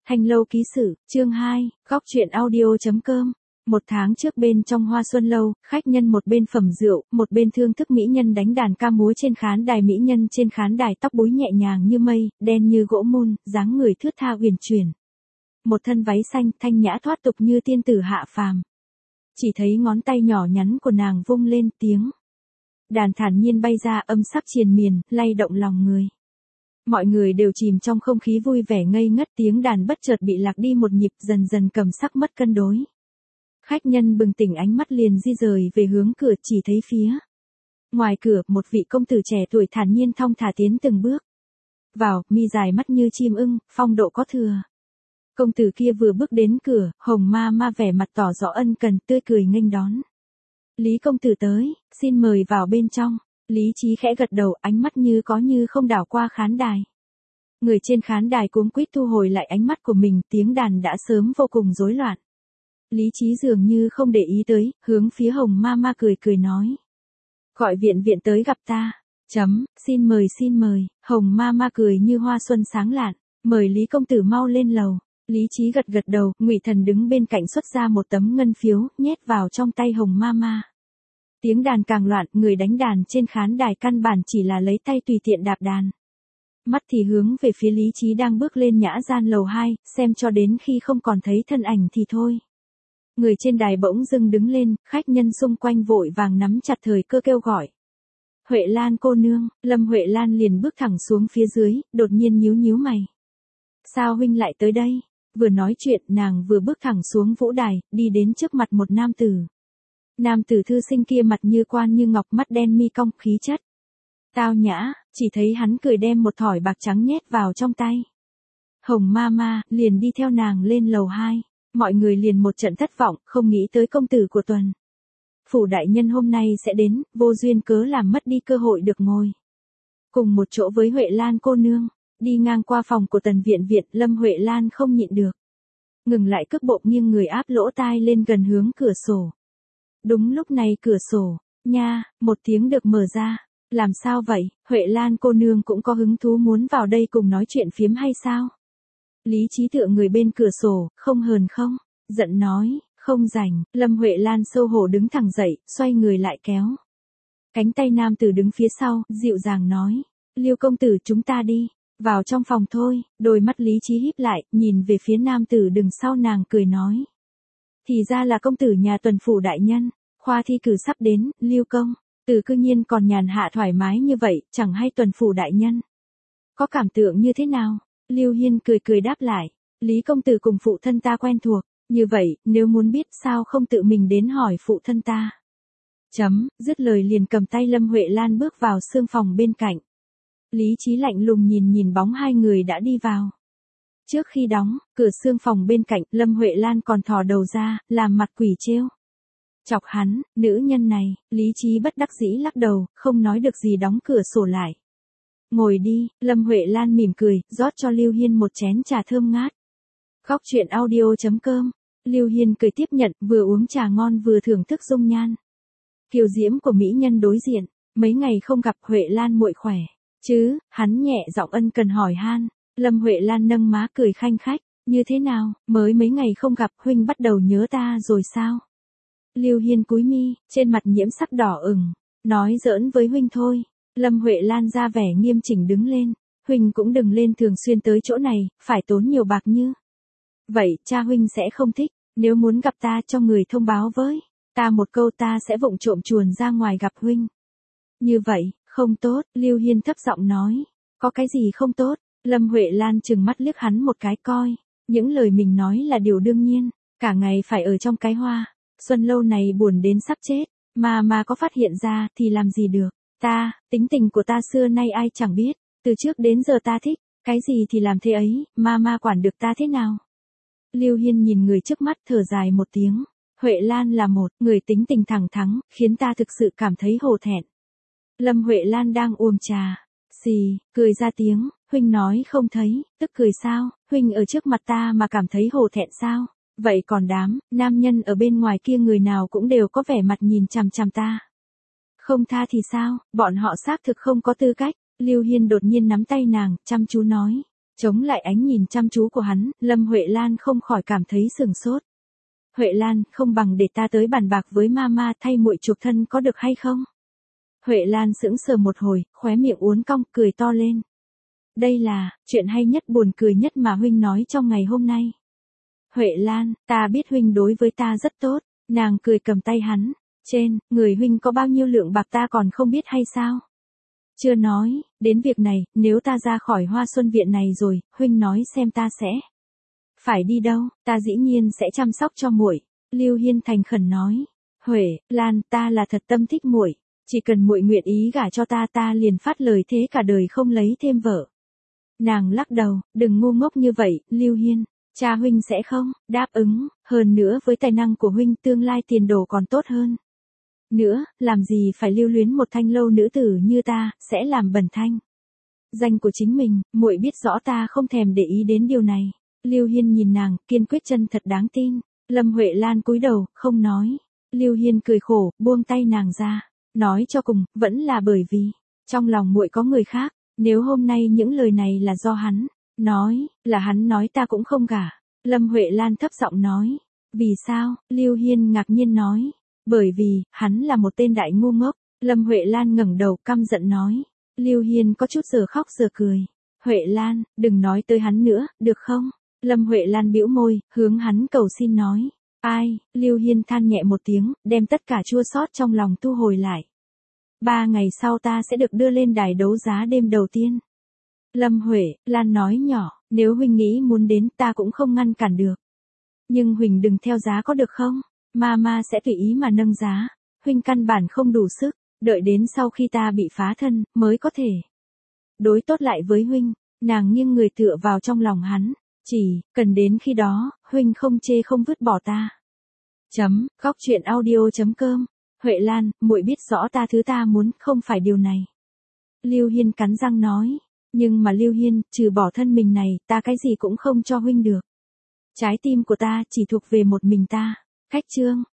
Thanh Lâu ký sự, chương 2, góc truyện audio.com. Một tháng trước bên trong Hoa Xuân Lâu, khách nhân một bên phẩm rượu, một bên thưởng thức mỹ nhân đánh đàn ca múa trên khán đài. Mỹ nhân trên khán đài tóc búi nhẹ nhàng như mây, đen như gỗ mun, dáng người thướt tha uyển chuyển. Một thân váy xanh, thanh nhã thoát tục như tiên tử hạ phàm. Chỉ thấy ngón tay nhỏ nhắn của nàng vung lên, tiếng đàn thản nhiên bay ra, âm sắc triền miên, lay động lòng người. Mọi người đều chìm trong không khí vui vẻ ngây ngất, tiếng đàn bất chợt bị lạc đi một nhịp, dần dần cầm sắc mất cân đối. Khách nhân bừng tỉnh, ánh mắt liền di rời về hướng cửa, chỉ thấy phía ngoài cửa, một vị công tử trẻ tuổi thản nhiên thong thả tiến từng bước vào, mi dài mắt như chim ưng, phong độ có thừa. Công tử kia vừa bước đến cửa, Hồng Ma Ma vẻ mặt tỏ rõ ân cần, tươi cười nghênh đón. Lý công tử tới, xin mời vào bên trong. Lý Chí khẽ gật đầu, ánh mắt như có như không đảo qua khán đài. Người trên khán đài cuống quýt thu hồi lại ánh mắt của mình, tiếng đàn đã sớm vô cùng rối loạn. Lý Chí dường như không để ý tới, hướng phía Hồng Ma Ma cười cười nói. Gọi viện viện tới gặp ta. Xin mời, Hồng Ma Ma cười như hoa xuân sáng lạn, mời Lý công tử mau lên lầu. Lý Chí gật gật đầu, Ngụy Thần đứng bên cạnh xuất ra một tấm ngân phiếu, nhét vào trong tay Hồng Ma Ma. Tiếng đàn càng loạn, người đánh đàn trên khán đài căn bản chỉ là lấy tay tùy tiện đạp đàn. Mắt thì hướng về phía Lý Chí đang bước lên nhã gian lầu 2, xem cho đến khi không còn thấy thân ảnh thì thôi. Người trên đài bỗng dưng đứng lên, khách nhân xung quanh vội vàng nắm chặt thời cơ kêu gọi. Huệ Lan cô nương. Lâm Huệ Lan liền bước thẳng xuống phía dưới, đột nhiên nhíu nhíu mày. Sao huynh lại tới đây? Vừa nói chuyện, nàng vừa bước thẳng xuống vũ đài, đi đến trước mặt một nam tử. Nam tử thư sinh kia mặt như quan như ngọc, mắt đen mi cong, khí chất tao nhã, chỉ thấy hắn cười đem một thỏi bạc trắng nhét vào trong tay. Hồng Ma Ma liền đi theo nàng lên lầu 2, mọi người liền một trận thất vọng, không nghĩ tới công tử của tuần phủ đại nhân hôm nay sẽ đến, vô duyên cớ làm mất đi cơ hội được ngồi cùng một chỗ với Huệ Lan cô nương. Đi ngang qua phòng của Tần Viện Viện, Lâm Huệ Lan không nhịn được, ngừng lại cước bộ, nghiêng người áp lỗ tai lên gần hướng cửa sổ. Đúng lúc này cửa sổ, nha, một tiếng được mở ra. Làm sao vậy, Huệ Lan cô nương cũng có hứng thú muốn vào đây cùng nói chuyện phiếm hay sao? Lý Chí tựa người bên cửa sổ, không hờn không giận nói, không rảnh. Lâm Huệ Lan xấu hổ đứng thẳng dậy, xoay người lại kéo cánh tay nam tử đứng phía sau, dịu dàng nói, Liêu công tử chúng ta đi vào trong phòng thôi. Đôi mắt Lý Chí híp lại, nhìn về phía nam tử đứng sau nàng, cười nói. Thì ra là công tử nhà tuần phủ đại nhân, khoa thi cử sắp đến, Liêu công tử cư nhiên còn nhàn hạ thoải mái như vậy, chẳng hay tuần phủ đại nhân có cảm tưởng như thế nào? Liêu Hiên cười cười đáp lại, Lý công tử cùng phụ thân ta quen thuộc, như vậy, nếu muốn biết sao không tự mình đến hỏi phụ thân ta. Dứt lời liền cầm tay Lâm Huệ Lan bước vào sương phòng bên cạnh. Lý Chí lạnh lùng nhìn bóng hai người đã đi vào. Trước khi đóng cửa sương phòng bên cạnh, Lâm Huệ Lan còn thò đầu ra, làm mặt quỷ trêu chọc hắn. Nữ nhân này, Lý Chí bất đắc dĩ lắc đầu, không nói được gì, đóng cửa sổ lại. Ngồi đi. Lâm Huệ Lan mỉm cười, rót cho Lưu Hiên một chén trà thơm ngát. Góc truyện audio.com. Lưu Hiên cười tiếp nhận, vừa uống trà ngon vừa thưởng thức dung nhan kiều diễm của mỹ nhân đối diện. Mấy ngày không gặp, Huệ Lan muội khỏe chứ? Hắn nhẹ giọng ân cần hỏi han. Lâm Huệ Lan nâng má cười khanh khách, như thế nào, mới mấy ngày không gặp, huynh bắt đầu nhớ ta rồi sao? Lưu Hiên cúi mi, trên mặt nhiễm sắc đỏ ửng, nói giỡn với huynh thôi. Lâm Huệ Lan ra vẻ nghiêm chỉnh đứng lên, huynh cũng đừng lên thường xuyên tới chỗ này, phải tốn nhiều bạc như vậy, cha huynh sẽ không thích. Nếu muốn gặp ta cho người thông báo với ta một câu, ta sẽ vụng trộm chuồn ra ngoài gặp huynh. Như vậy, không tốt. Lưu Hiên thấp giọng nói. Có cái gì không tốt? Lâm Huệ Lan trừng mắt liếc hắn một cái, coi những lời mình nói là điều đương nhiên. Cả ngày phải ở trong cái Hoa Xuân Lâu này buồn đến sắp chết, mà có phát hiện ra thì làm gì được. Tính tình của ta xưa nay ai chẳng biết, từ trước đến giờ ta thích cái gì thì làm thế ấy, mà quản được ta thế nào? Lưu Hiên nhìn người trước mắt, thở dài một tiếng. Huệ Lan là một người tính tình thẳng thắn, khiến ta thực sự cảm thấy hổ thẹn. Lâm Huệ Lan đang uống trà, xì, cười ra tiếng, huynh nói không thấy, tức cười sao? Huynh ở trước mặt ta mà cảm thấy hổ thẹn sao? Vậy còn đám nam nhân ở bên ngoài kia, người nào cũng đều có vẻ mặt nhìn chằm chằm ta không tha thì sao? Bọn họ xác thực không có tư cách. Lưu Hiên đột nhiên nắm tay nàng, chăm chú nói. Chống lại ánh nhìn chăm chú của hắn, Lâm Huệ Lan không khỏi cảm thấy sửng sốt. Huệ Lan, không bằng để ta tới bàn bạc với mama thay muội chuộc thân có được hay không? Huệ Lan sững sờ một hồi, khóe miệng uốn cong, cười to lên. Đây là chuyện hay nhất buồn cười nhất mà huynh nói trong ngày hôm nay. Huệ Lan, ta biết huynh đối với ta rất tốt. Nàng cười cầm tay hắn. Trên, người huynh có bao nhiêu lượng bạc ta còn không biết hay sao? Chưa nói, đến việc này, nếu ta ra khỏi Hoa Xuân Viện này rồi, huynh nói xem ta sẽ phải đi đâu, ta dĩ nhiên sẽ chăm sóc cho muội. Lưu Hiên thành khẩn nói. Huệ Lan, ta là thật tâm thích muội, chỉ cần muội nguyện ý gả cho ta, ta liền phát lời thế cả đời không lấy thêm vợ. Nàng lắc đầu, đừng ngu ngốc như vậy, Lưu Hiên, cha huynh sẽ không đáp ứng, hơn nữa với tài năng của huynh tương lai tiền đồ còn tốt hơn. Nữa, làm gì phải lưu luyến một thanh lâu nữ tử như ta, sẽ làm bẩn thanh danh của chính mình, muội biết rõ ta không thèm để ý đến điều này. Lưu Hiên nhìn nàng, kiên quyết chân thật đáng tin. Lâm Huệ Lan cúi đầu, không nói. Lưu Hiên cười khổ, buông tay nàng ra. Nói cho cùng, vẫn là bởi vì trong lòng muội có người khác. Nếu hôm nay những lời này là do hắn nói, là hắn nói ta cũng không gả. Lâm Huệ Lan thấp giọng nói. Vì sao? Lưu Hiên ngạc nhiên nói. Bởi vì, hắn là một tên đại ngu ngốc. Lâm Huệ Lan ngẩng đầu căm giận nói. Lưu Hiên có chút giờ khóc giờ cười. Huệ Lan, đừng nói tới hắn nữa, được không? Lâm Huệ Lan bĩu môi, hướng hắn cầu xin nói. Ai? Lưu Hiên than nhẹ một tiếng, đem tất cả chua xót trong lòng thu hồi lại. 3 ngày sau ta sẽ được đưa lên đài đấu giá đêm đầu tiên. Lâm Huệ Lan nói nhỏ, nếu huynh nghĩ muốn đến ta cũng không ngăn cản được. Nhưng huynh đừng theo giá có được không? Mama sẽ tùy ý mà nâng giá. Huynh căn bản không đủ sức, đợi đến sau khi ta bị phá thân, mới có thể đối tốt lại với huynh. Nàng nghiêng người tựa vào trong lòng hắn. Chỉ cần đến khi đó, huynh không chê không vứt bỏ ta. Góc truyện audio.com. Huệ Lan, muội biết rõ ta thứ ta muốn, không phải điều này. Lưu Hiên cắn răng nói. Nhưng mà Lưu Hiên, trừ bỏ thân mình này, ta cái gì cũng không cho huynh được. Trái tim của ta chỉ thuộc về một mình ta. Khách chương.